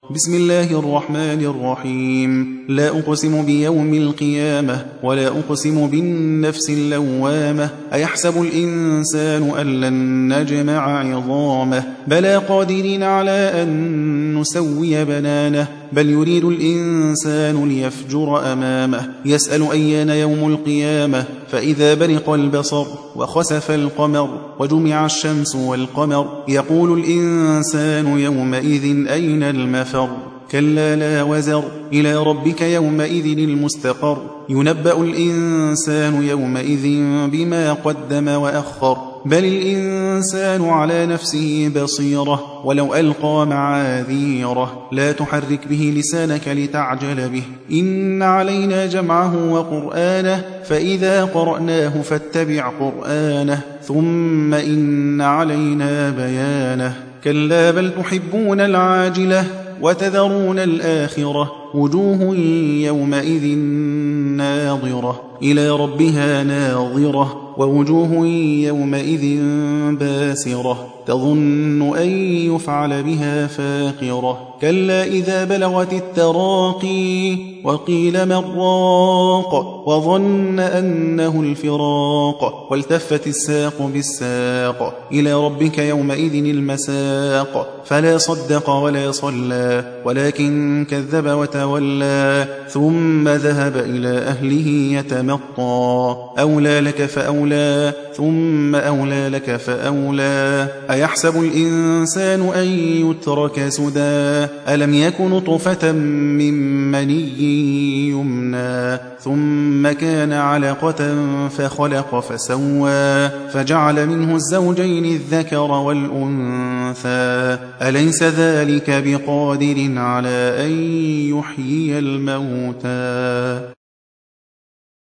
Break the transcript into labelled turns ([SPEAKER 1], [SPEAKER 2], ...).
[SPEAKER 1] بسم الله الرحمن الرحيم. لا أقسم بيوم القيامة ولا أقسم بالنفس اللوامة. أيحسب الإنسان أن لن نجمع عظامه بلى قادرين على أن نسوي بنانه بل يريد الإنسان ليفجر أمامه يسأل أيان يوم القيامة فإذا برق البصر وخسف القمر وجمع الشمس والقمر يقول الإنسان يومئذ أين المفر كلا لا وزر إلى ربك يومئذ المستقر ينبأ الإنسان يومئذ بما قدم وأخر بل الإنسان على نفسه بصيرة ولو ألقى معاذيره لا تحرك به لسانك لتعجل به إن علينا جمعه وقرآنه فإذا قرأناه فاتبع قرآنه ثم إن علينا بيانه كلا بل تحبون العاجلة وتذرون الآخرة وجوه يومئذ ناظرة إلى ربها ناظرة ووجوه يومئذ باسرة تظن أن يفعل بها فاقرة كلا إذا بلغت التراقي وقيل من راق وظن أنه الفراق والتفت الساق بالساق إلى ربك يومئذ المساق فلا صدق ولا صلى ولكن كذب وتولى ثم ذهب إلى أهله يتمطى أولى لك فأولى ثم أولى لك فأولى أيحسب الإنسان أن يترك سدى ألم يكن نطفة من مني يمنى ثم كان علقة فخلق فسوى فجعل منه الزوجين الذكر والأنثى أليس ذلك بقادر على أن يحيي الموتى